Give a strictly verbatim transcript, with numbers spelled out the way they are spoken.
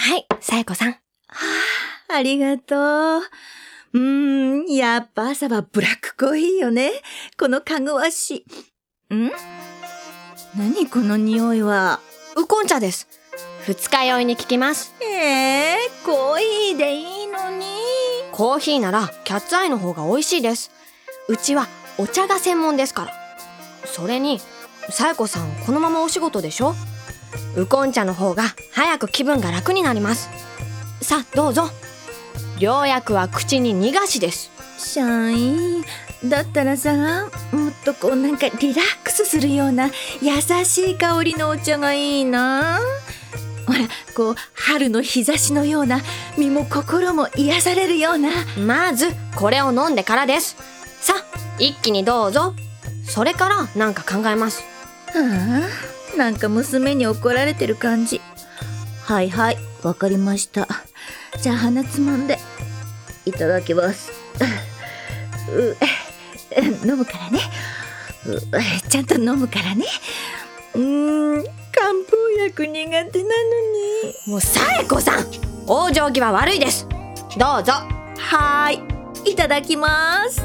はい、さやこさん。はあ、ありがとう。うーん、やっぱ朝はブラックコーヒーよね。このかぐわし。ん？何この匂いは。 ウコン茶です。二日酔いに効きます。 えー、コーヒーでいいのに。 コーヒーならキャッツアイの方が美味しいです。うちはお茶が専門ですから。それに、さやこさんこのままお仕事でしょ？ウコン茶の方が早く気分が楽になります。さあどうぞ。良薬は口に逃がしです。 シャイン。だったらさ、もっとこうなんかリラックスするような優しい香りのお茶がいいな。ほら、こう春の日差しのような、身も心も癒されるような。 まずこれを飲んでからです。さあ一気にどうぞ。それからなんか考えます。 はあ、なんか娘に怒られてる感じ。はいはい、わかりました。じゃあ鼻つまんでいただきます。う飲むからね。うちゃんと飲むからね。うーん、漢方薬苦手なのに。 もうさやこさん、往生際悪いです。どうぞ。 はーい、いただきます。